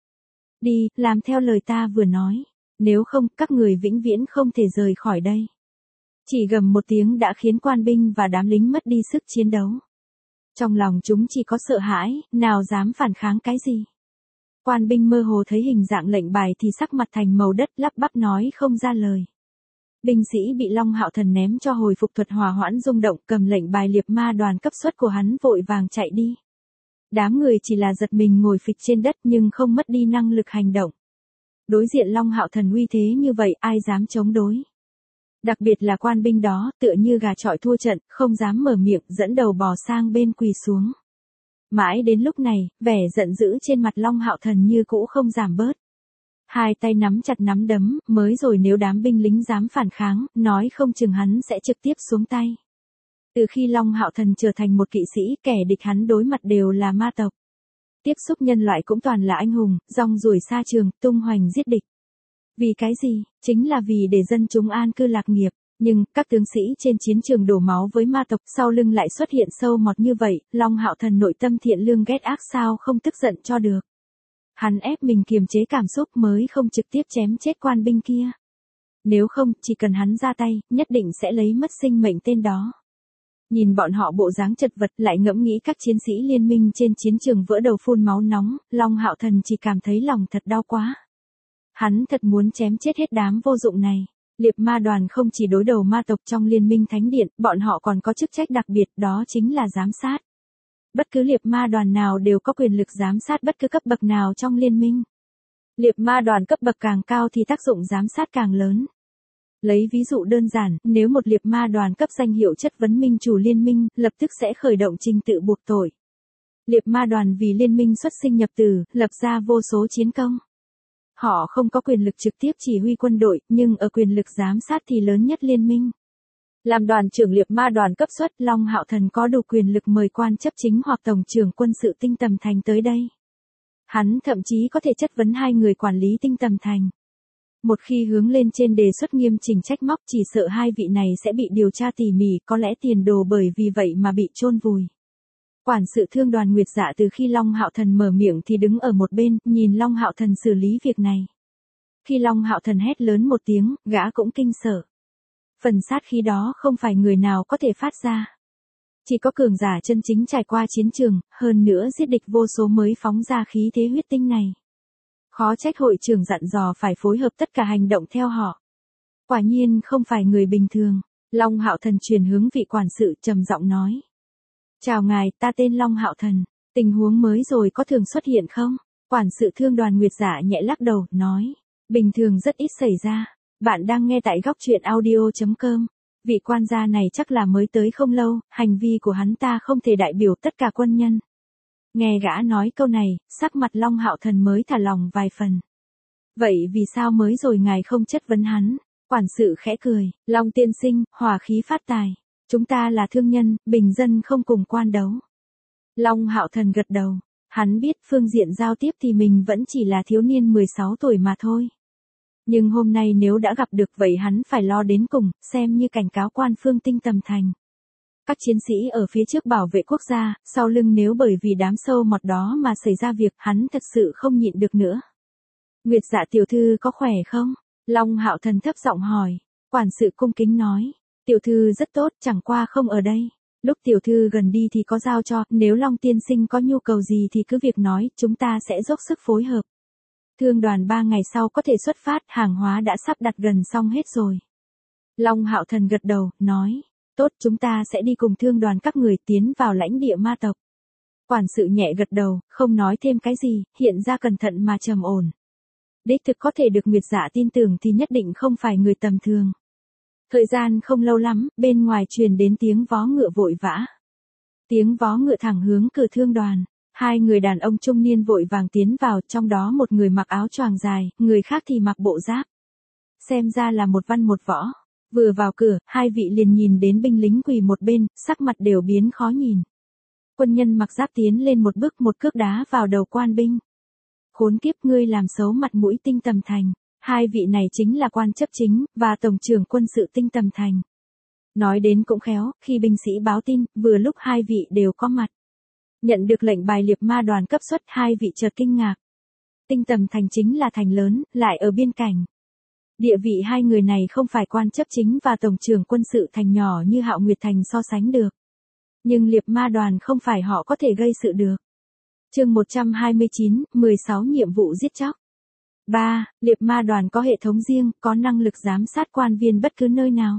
Đi, làm theo lời ta vừa nói. Nếu không, các người vĩnh viễn không thể rời khỏi đây. Chỉ gầm một tiếng đã khiến quan binh và đám lính mất đi sức chiến đấu. Trong lòng chúng chỉ có sợ hãi, nào dám phản kháng cái gì. Quan binh mơ hồ thấy hình dạng lệnh bài thì sắc mặt thành màu đất, lắp bắp nói không ra lời. Binh sĩ bị Long Hạo Thần ném cho hồi phục thuật hòa hoãn rung động, cầm lệnh bài liệp ma đoàn cấp suất của hắn vội vàng chạy đi. Đám người chỉ là giật mình ngồi phịch trên đất nhưng không mất đi năng lực hành động. Đối diện Long Hạo Thần uy thế như vậy, ai dám chống đối. Đặc biệt là quan binh đó, tựa như gà chọi thua trận, không dám mở miệng, dẫn đầu bò sang bên quỳ xuống. Mãi đến lúc này, vẻ giận dữ trên mặt Long Hạo Thần như cũ không giảm bớt. Hai tay nắm chặt nắm đấm, mới rồi nếu đám binh lính dám phản kháng, nói không chừng hắn sẽ trực tiếp xuống tay. Từ khi Long Hạo Thần trở thành một kỵ sĩ, kẻ địch hắn đối mặt đều là ma tộc. Tiếp xúc nhân loại cũng toàn là anh hùng, rong ruổi xa trường, tung hoành giết địch. Vì cái gì? Chính là vì để dân chúng an cư lạc nghiệp. Nhưng, các tướng sĩ trên chiến trường đổ máu với ma tộc, sau lưng lại xuất hiện sâu mọt như vậy, Long Hạo Thần nội tâm thiện lương ghét ác sao không tức giận cho được. Hắn ép mình kiềm chế cảm xúc mới không trực tiếp chém chết quan binh kia. Nếu không, chỉ cần hắn ra tay, nhất định sẽ lấy mất sinh mệnh tên đó. Nhìn bọn họ bộ dáng chật vật, lại ngẫm nghĩ các chiến sĩ liên minh trên chiến trường vỡ đầu phun máu nóng, Long Hạo Thần chỉ cảm thấy lòng thật đau quá. Hắn thật muốn chém chết hết đám vô dụng này. Liệp ma đoàn không chỉ đối đầu ma tộc trong liên minh thánh điện, bọn họ còn có chức trách đặc biệt, đó chính là giám sát. bất cứ liệp ma đoàn nào đều có quyền lực giám sát bất cứ cấp bậc nào trong liên minh. Liệp ma đoàn cấp bậc càng cao thì tác dụng giám sát càng lớn. Lấy ví dụ đơn giản, nếu một liệp ma đoàn cấp danh hiệu chất vấn minh chủ liên minh, lập tức sẽ khởi động trình tự buộc tội. Liệp ma đoàn vì liên minh xuất sinh nhập tử, lập ra vô số chiến công. Họ không có quyền lực trực tiếp chỉ huy quân đội, nhưng ở quyền lực giám sát thì lớn nhất liên minh. Làm đoàn trưởng liệp ma đoàn cấp xuất, Long Hạo Thần có đủ quyền lực mời quan chấp chính hoặc tổng trưởng quân sự Tinh Tầm Thành tới đây. Hắn thậm chí có thể chất vấn hai người quản lý Tinh Tầm Thành. Một khi hướng lên trên đề xuất nghiêm chỉnh trách móc, chỉ sợ hai vị này sẽ bị điều tra tỉ mỉ, có lẽ tiền đồ bởi vì vậy mà bị chôn vùi. Quản sự Thương Đoàn Nguyệt Dạ từ khi Long Hạo Thần mở miệng thì đứng ở một bên, nhìn Long Hạo Thần xử lý việc này. Khi Long Hạo Thần hét lớn một tiếng, gã cũng kinh sợ. Phần sát khí đó không phải người nào có thể phát ra. Chỉ có cường giả chân chính trải qua chiến trường, hơn nữa giết địch vô số mới phóng ra khí thế huyết tinh này. Khó trách hội trưởng dặn dò phải phối hợp tất cả hành động theo họ. Quả nhiên không phải người bình thường. Long Hạo Thần chuyển hướng vị quản sự trầm giọng nói. Chào ngài, ta tên Long Hạo Thần. Tình huống mới rồi có thường xuất hiện không? Quản sự Thương Đoàn Nguyệt Dạ nhẹ lắc đầu, nói. Bình thường rất ít xảy ra. Bạn đang nghe tại góc truyện audio.com. Vị quan gia này chắc là mới tới không lâu, hành vi của hắn ta không thể đại biểu tất cả quân nhân. Nghe gã nói câu này, sắc mặt Long Hạo Thần mới thả lòng vài phần. Vậy vì sao mới rồi ngài không chất vấn hắn? Quản sự khẽ cười, Long tiên sinh, hòa khí phát tài. Chúng ta là thương nhân, bình dân không cùng quan đấu. Long Hạo Thần gật đầu. Hắn biết phương diện giao tiếp thì mình vẫn chỉ là thiếu niên 16 tuổi mà thôi. Nhưng hôm nay nếu đã gặp được vậy hắn phải lo đến cùng, xem như cảnh cáo quan phương Tinh Tầm Thành. Các chiến sĩ ở phía trước bảo vệ quốc gia, sau lưng nếu bởi vì đám sâu mọt đó mà xảy ra việc hắn thật sự không nhịn được nữa. Nguyệt Dạ tiểu thư có khỏe không? Long Hạo Thần thấp giọng hỏi. Quản sự cung kính nói. Tiểu thư rất tốt, chẳng qua không ở đây. Lúc tiểu thư gần đi thì có giao cho, nếu Long tiên sinh có nhu cầu gì thì cứ việc nói, chúng ta sẽ dốc sức phối hợp. Thương đoàn 3 ngày sau có thể xuất phát, hàng hóa đã sắp đặt gần xong hết rồi. Long Hạo Thần gật đầu, nói. Tốt, chúng ta sẽ đi cùng thương đoàn các người tiến vào lãnh địa ma tộc. Quản sự nhẹ gật đầu, không nói thêm cái gì, hiện ra cẩn thận mà trầm ổn. Đích thực có thể được Nguyệt Dạ tin tưởng thì nhất định không phải người tầm thường. Thời gian không lâu lắm, bên ngoài truyền đến tiếng vó ngựa vội vã. Tiếng vó ngựa thẳng hướng cửa thương đoàn. Hai người đàn ông trung niên vội vàng tiến vào, trong đó một người mặc áo choàng dài, người khác thì mặc bộ giáp. Xem ra là một văn một võ. Vừa vào cửa, hai vị liền nhìn đến binh lính quỳ một bên, sắc mặt đều biến khó nhìn. Quân nhân mặc giáp tiến lên một bước một cước đá vào đầu quan binh. Khốn kiếp, ngươi làm xấu mặt mũi Tinh Tầm Thành. Hai vị này chính là quan chấp chính, và tổng trưởng quân sự Tinh Tầm Thành. Nói đến cũng khéo, khi binh sĩ báo tin, vừa lúc hai vị đều có mặt. Nhận được lệnh bài liệp ma đoàn cấp xuất, hai vị chợt kinh ngạc. Tinh Tầm Thành chính là thành lớn, lại ở biên cảnh. Địa vị hai người này không phải quan chấp chính và tổng trưởng quân sự thành nhỏ như Hạo Nguyệt Thành so sánh được. Nhưng liệp ma đoàn không phải họ có thể gây sự được. Chương 129, 16 nhiệm vụ giết chóc. 3. Liệp ma đoàn có hệ thống riêng, có năng lực giám sát quan viên bất cứ nơi nào.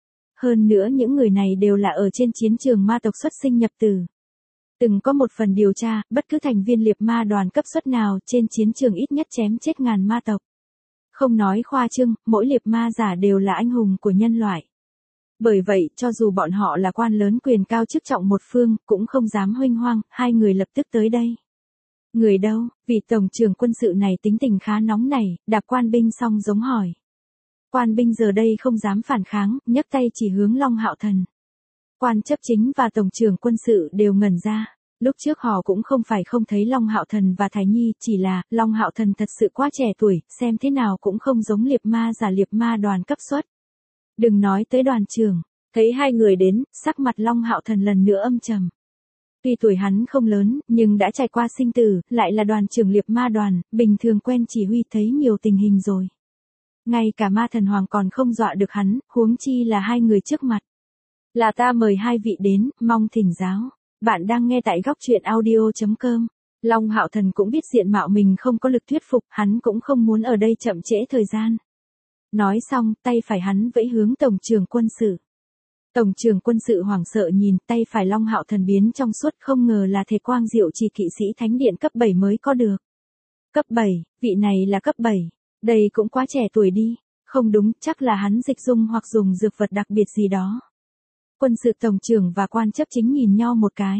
Hơn nữa những người này đều là ở trên chiến trường ma tộc xuất sinh nhập tử. Từng có một phần điều tra, bất cứ thành viên liệp ma đoàn cấp xuất nào trên chiến trường ít nhất chém chết ngàn ma tộc. Không nói khoa trương, mỗi liệp ma giả đều là anh hùng của nhân loại. Bởi vậy, cho dù bọn họ là quan lớn quyền cao chức trọng một phương, cũng không dám huênh hoang, hai người lập tức tới đây. Người đâu? Vị tổng trưởng quân sự này tính tình khá nóng nảy, đạp quan binh xong giống hỏi. Quan binh giờ đây không dám phản kháng, nhấc tay chỉ hướng Long Hạo Thần. Quan chấp chính và tổng trưởng quân sự đều ngẩn ra. Lúc trước họ cũng không phải không thấy Long Hạo Thần và Thái Nhi, chỉ là Long Hạo Thần thật sự quá trẻ tuổi, xem thế nào cũng không giống liệp ma giả liệp ma đoàn cấp xuất. Đừng nói tới đoàn trưởng, thấy hai người đến, sắc mặt Long Hạo Thần lần nữa âm trầm. Tuy tuổi hắn không lớn, nhưng đã trải qua sinh tử, lại là đoàn trưởng liệp ma đoàn, bình thường quen chỉ huy thấy nhiều tình hình rồi. Ngay cả ma thần hoàng còn không dọa được hắn, huống chi là hai người trước mặt. Là ta mời hai vị đến, mong thỉnh giáo. Bạn đang nghe tại góc truyện audio.com. Long Hạo Thần cũng biết diện mạo mình không có lực thuyết phục, hắn cũng không muốn ở đây chậm trễ thời gian. Nói xong, tay phải hắn vẫy hướng tổng trưởng quân sự. Tổng trưởng quân sự hoảng sợ nhìn, tay phải Long Hạo Thần biến trong suốt, không ngờ là thể quang diệu chỉ kỵ sĩ thánh điện cấp 7 mới có được. Cấp 7, vị này là cấp 7. Đây cũng quá trẻ tuổi đi. Không đúng, chắc là hắn dịch dung hoặc dùng dược vật đặc biệt gì đó. Quân sự tổng trưởng và quan chấp chính nhìn nhau một cái.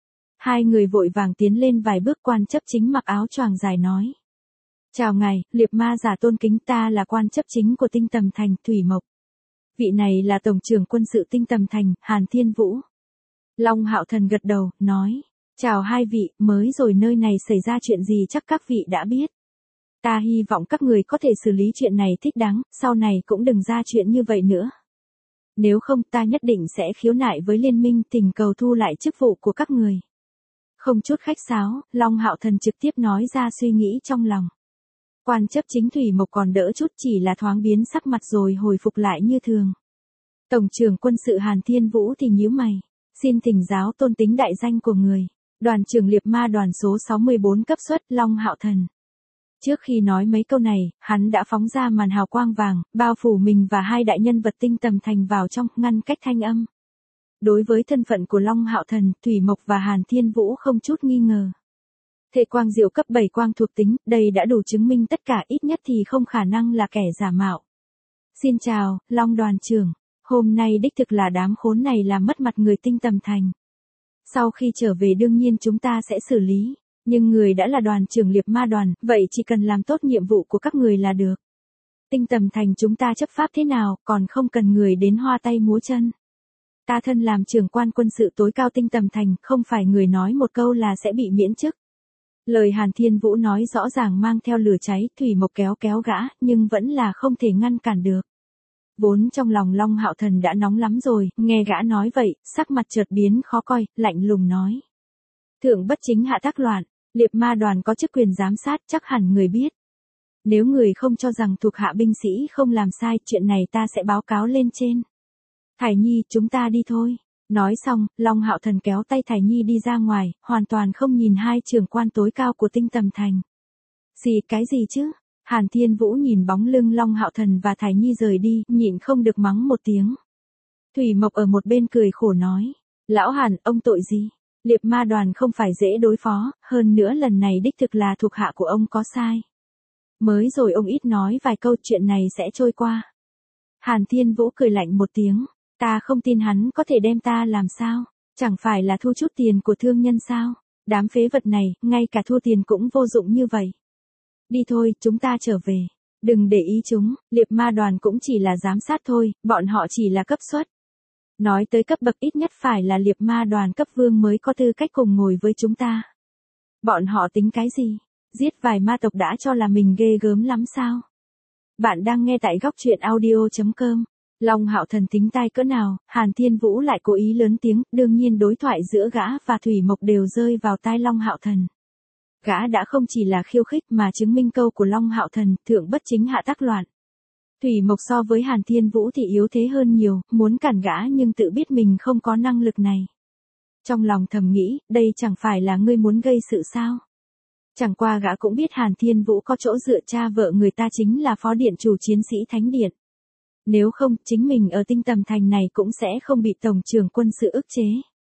Hai người vội vàng tiến lên vài bước, quan chấp chính mặc áo choàng dài nói. Chào ngài, liệp ma giả tôn kính, ta là quan chấp chính của Tinh Tầm Thành, Thủy Mộc. Vị này là tổng trưởng quân sự Tinh Tầm Thành, Hàn Thiên Vũ. Long Hạo Thần gật đầu, nói. Chào hai vị, mới rồi nơi này xảy ra chuyện gì chắc các vị đã biết. Ta hy vọng các người có thể xử lý chuyện này thích đáng, sau này cũng đừng ra chuyện như vậy nữa. Nếu không ta nhất định sẽ khiếu nại với liên minh, thỉnh cầu thu lại chức vụ của các người. Không chút khách sáo, Long Hạo Thần trực tiếp nói ra suy nghĩ trong lòng. Quan chấp chính Thủy Mộc còn đỡ chút, chỉ là thoáng biến sắc mặt rồi hồi phục lại như thường. Tổng trưởng quân sự Hàn Thiên Vũ thì nhíu mày. Xin thỉnh giáo tôn tính đại danh của người. Đoàn trưởng liệp ma đoàn số 64 cấp xuất, Long Hạo Thần. Trước khi nói mấy câu này, hắn đã phóng ra màn hào quang vàng, bao phủ mình và hai đại nhân vật Tinh Tầm Thành vào trong, ngăn cách thanh âm. Đối với thân phận của Long Hạo Thần, Thủy Mộc và Hàn Thiên Vũ không chút nghi ngờ. Thể quang diệu cấp 7 quang thuộc tính, đây đã đủ chứng minh tất cả, ít nhất thì không khả năng là kẻ giả mạo. Xin chào, Long đoàn trưởng. Hôm nay đích thực là đám khốn này làm mất mặt người Tinh Tầm Thành. Sau khi trở về đương nhiên chúng ta sẽ xử lý. Nhưng người đã là đoàn trưởng liệp ma đoàn, vậy chỉ cần làm tốt nhiệm vụ của các người là được. Tinh Tầm Thành chúng ta chấp pháp thế nào, còn không cần người đến hoa tay múa chân. Ta thân làm trưởng quan quân sự tối cao Tinh Tầm Thành, không phải người nói một câu là sẽ bị miễn chức. Lời Hàn Thiên Vũ nói rõ ràng mang theo lửa cháy, Thủy Mộc kéo gã, nhưng vẫn là không thể ngăn cản được. Vốn trong lòng Long Hạo Thần đã nóng lắm rồi, nghe gã nói vậy, sắc mặt chợt biến khó coi, lạnh lùng nói. Thượng bất chính hạ tác loạn, liệp ma đoàn có chức quyền giám sát, chắc hẳn người biết. Nếu người không cho rằng thuộc hạ binh sĩ không làm sai, chuyện này ta sẽ báo cáo lên trên. Thải Nhi, chúng ta đi thôi. Nói xong, Long Hạo Thần kéo tay Thải Nhi đi ra ngoài, hoàn toàn không nhìn hai trưởng quan tối cao của Tinh Tầm Thành. Gì cái gì chứ? Hàn Thiên Vũ nhìn bóng lưng Long Hạo Thần và Thải Nhi rời đi, nhịn không được mắng một tiếng. Thủy Mộc ở một bên cười khổ nói. Lão Hàn, ông tội gì? Liệp ma đoàn không phải dễ đối phó, hơn nữa lần này đích thực là thuộc hạ của ông có sai. Mới rồi ông ít nói vài câu, chuyện này sẽ trôi qua. Hàn Thiên Vũ cười lạnh một tiếng. Ta không tin hắn có thể đem ta làm sao, chẳng phải là thu chút tiền của thương nhân sao, đám phế vật này, ngay cả thua tiền cũng vô dụng như vậy. Đi thôi, chúng ta trở về, đừng để ý chúng, liệp ma đoàn cũng chỉ là giám sát thôi, bọn họ chỉ là cấp suất. Nói tới cấp bậc ít nhất phải là liệp ma đoàn cấp vương mới có tư cách cùng ngồi với chúng ta. Bọn họ tính cái gì, giết vài ma tộc đã cho là mình ghê gớm lắm sao? Bạn đang nghe tại góc truyện audio.com. Long Hạo Thần tính tai cỡ nào, Hàn Thiên Vũ lại cố ý lớn tiếng, đương nhiên đối thoại giữa gã và Thủy Mộc đều rơi vào tai Long Hạo Thần. Gã đã không chỉ là khiêu khích mà chứng minh câu của Long Hạo Thần, thượng bất chính hạ tác loạn. Thủy Mộc so với Hàn Thiên Vũ thì yếu thế hơn nhiều, muốn cản gã nhưng tự biết mình không có năng lực này. Trong lòng thầm nghĩ, đây chẳng phải là ngươi muốn gây sự sao? Chẳng qua gã cũng biết Hàn Thiên Vũ có chỗ dựa, cha vợ người ta chính là phó điện chủ chiến sĩ thánh điện. Nếu không, chính mình ở Tinh Tầm Thành này cũng sẽ không bị tổng trưởng quân sự ức chế.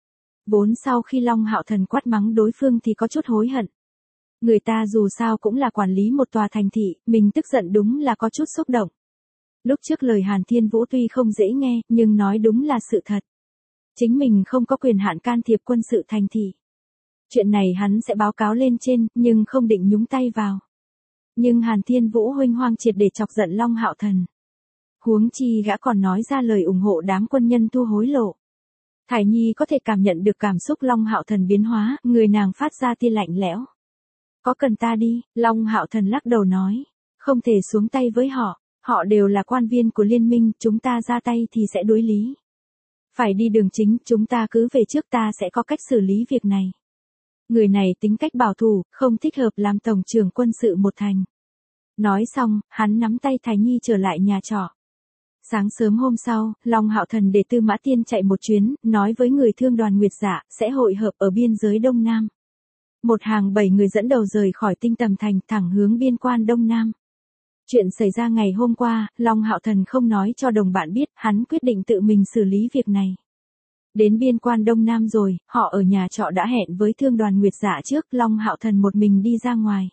Vốn sau khi Long Hạo Thần quát mắng đối phương thì có chút hối hận. Người ta dù sao cũng là quản lý một tòa thành thị, mình tức giận đúng là có chút xúc động. Lúc trước lời Hàn Thiên Vũ tuy không dễ nghe, nhưng nói đúng là sự thật. Chính mình không có quyền hạn can thiệp quân sự thành thị. Chuyện này hắn sẽ báo cáo lên trên, nhưng không định nhúng tay vào. Nhưng Hàn Thiên Vũ huênh hoang triệt để chọc giận Long Hạo Thần. Huống chi gã còn nói ra lời ủng hộ đám quân nhân thu hối lộ. Thải Nhi có thể cảm nhận được cảm xúc Long Hạo Thần biến hóa, người nàng phát ra tia lạnh lẽo. Có cần ta đi, Long Hạo Thần lắc đầu nói. Không thể xuống tay với họ, họ đều là quan viên của liên minh, chúng ta ra tay thì sẽ đối lý. Phải đi đường chính, chúng ta cứ về trước, ta sẽ có cách xử lý việc này. Người này tính cách bảo thủ, không thích hợp làm tổng trưởng quân sự một thành. Nói xong, hắn nắm tay Thải Nhi trở lại nhà trọ. Sáng sớm hôm sau, Long Hạo Thần để Tư Mã Tiên chạy một chuyến, nói với người thương đoàn Nguyệt Dạ, sẽ hội hợp ở biên giới Đông Nam. Một hàng 7 người dẫn đầu rời khỏi Tinh Tầm Thành thẳng hướng biên quan Đông Nam. Chuyện xảy ra ngày hôm qua, Long Hạo Thần không nói cho đồng bạn biết, hắn quyết định tự mình xử lý việc này. Đến biên quan Đông Nam rồi, họ ở nhà trọ đã hẹn với Thương Đoàn Nguyệt Dạ trước, Long Hạo Thần một mình đi ra ngoài.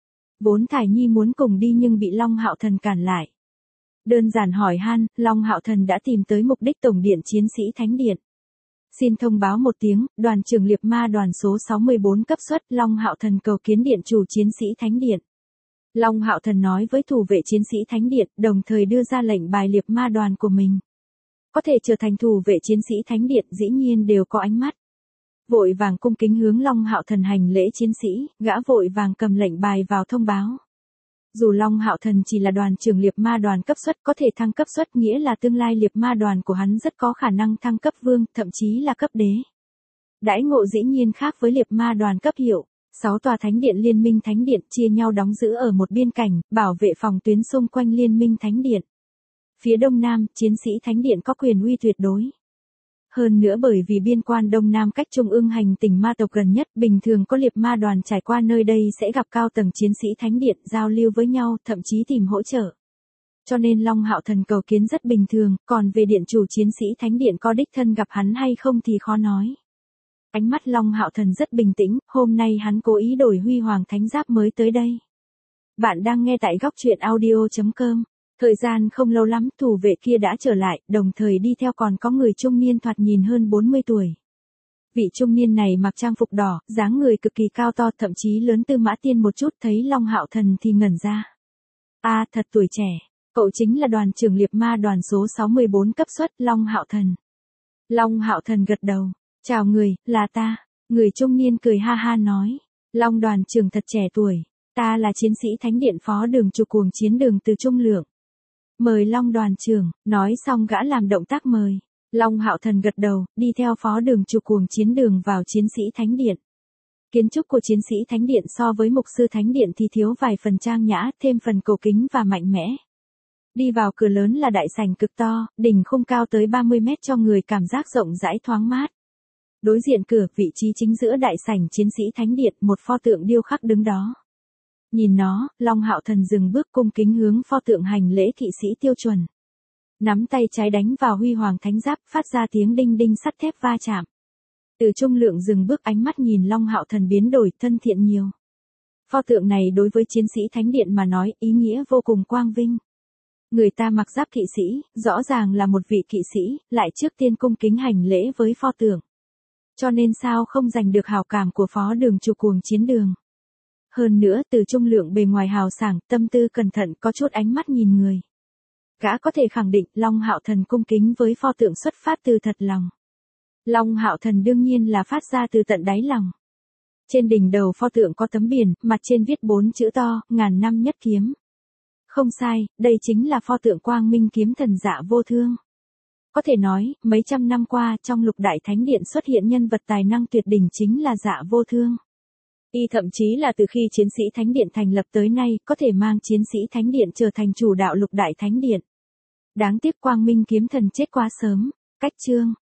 Vốn Thải Nhi muốn cùng đi nhưng bị Long Hạo Thần cản lại. Đơn giản hỏi han, Long Hạo Thần đã tìm tới mục đích Tổng điện Chiến sĩ Thánh Điện. Xin thông báo một tiếng, đoàn trưởng Liệp Ma đoàn số 64 cấp suất, Long Hạo Thần cầu kiến điện chủ Chiến sĩ Thánh Điện. Long Hạo Thần nói với thủ vệ Chiến sĩ Thánh Điện, đồng thời đưa ra lệnh bài Liệp Ma đoàn của mình. Có thể trở thành thủ vệ Chiến sĩ Thánh Điện dĩ nhiên đều có ánh mắt. Vội vàng cung kính hướng Long Hạo Thần hành lễ chiến sĩ, gã vội vàng cầm lệnh bài vào thông báo. Dù Long Hạo Thần chỉ là đoàn trưởng Liệp Ma đoàn cấp suất, có thể thăng cấp suất nghĩa là tương lai Liệp Ma đoàn của hắn rất có khả năng thăng cấp vương, thậm chí là cấp đế. Đãi ngộ dĩ nhiên khác với Liệp Ma đoàn cấp hiệu. 6 tòa thánh điện liên minh thánh điện chia nhau đóng giữ ở một biên cảnh, bảo vệ phòng tuyến xung quanh liên minh thánh điện. Phía đông nam, chiến sĩ thánh điện có quyền uy tuyệt đối. Hơn nữa bởi vì biên quan Đông Nam cách trung ương hành tỉnh ma tộc gần nhất, bình thường có Liệp Ma đoàn trải qua nơi đây sẽ gặp cao tầng chiến sĩ thánh điện, giao lưu với nhau, thậm chí tìm hỗ trợ. Cho nên Long Hạo Thần cầu kiến rất bình thường, còn về điện chủ chiến sĩ thánh điện có đích thân gặp hắn hay không thì khó nói. Ánh mắt Long Hạo Thần rất bình tĩnh, hôm nay hắn cố ý đổi huy hoàng thánh giáp mới tới đây. Bạn đang nghe tại góc truyện audio.com. Thời gian không lâu lắm, thủ vệ kia đã trở lại, đồng thời đi theo còn có người trung niên thoạt nhìn hơn 40 tuổi. Vị trung niên này mặc trang phục đỏ, dáng người cực kỳ cao to, thậm chí lớn Tư Mã Tiên một chút, thấy Long Hạo Thần thì ngẩn ra. À, thật tuổi trẻ, cậu chính là đoàn trưởng Liệp Ma đoàn số 64 cấp suất, Long Hạo Thần. Long Hạo Thần gật đầu, chào người, là ta. Người trung niên cười ha ha nói, Long đoàn trưởng thật trẻ tuổi, ta là chiến sĩ thánh điện phó đường chủ cuồng chiến đường từ Trung Lượng. Mời Long đoàn trưởng, nói xong gã làm động tác mời. Long Hạo Thần gật đầu, đi theo phó đường chủ cuồng chiến đường vào chiến sĩ thánh điện. Kiến trúc của chiến sĩ thánh điện so với mục sư thánh điện thì thiếu vài phần trang nhã, thêm phần cổ kính và mạnh mẽ. Đi vào cửa lớn là đại sảnh cực to, đỉnh khung cao tới 30 mét cho người cảm giác rộng rãi thoáng mát. Đối diện cửa, vị trí chính giữa đại sảnh chiến sĩ thánh điện, một pho tượng điêu khắc đứng đó. Nhìn nó, Long Hạo Thần dừng bước cung kính hướng pho tượng hành lễ kỵ sĩ tiêu chuẩn. Nắm tay trái đánh vào huy hoàng thánh giáp, phát ra tiếng đinh đinh sắt thép va chạm. Từ Trung Lượng dừng bước, ánh mắt nhìn Long Hạo Thần biến đổi, thân thiện nhiều. Pho tượng này đối với chiến sĩ thánh điện mà nói, ý nghĩa vô cùng quang vinh. Người ta mặc giáp kỵ sĩ, rõ ràng là một vị kỵ sĩ, lại trước tiên cung kính hành lễ với pho tượng. Cho nên sao không giành được hảo cảm của phó đường chủ cuồng chiến đường. Hơn nữa, Từ Trung Lượng bề ngoài hào sảng, tâm tư cẩn thận, có chút ánh mắt nhìn người. Gã có thể khẳng định Long Hạo Thần cung kính với pho tượng xuất phát từ thật lòng. Long Hạo Thần đương nhiên là phát ra từ tận đáy lòng. Trên đỉnh đầu pho tượng có tấm biển, mặt trên viết 4 chữ to, ngàn năm nhất kiếm. Không sai, đây chính là pho tượng Quang Minh kiếm thần Dạ Vô Thương. Có thể nói, mấy trăm năm qua trong Lục Đại Thánh Điện xuất hiện nhân vật tài năng tuyệt đỉnh chính là Dạ Vô Thương. Y thậm chí là từ khi chiến sĩ Thánh Điện thành lập tới nay, có thể mang chiến sĩ Thánh Điện trở thành chủ đạo Lục Đại Thánh Điện. Đáng tiếc Quang Minh kiếm thần chết quá sớm. Cách chương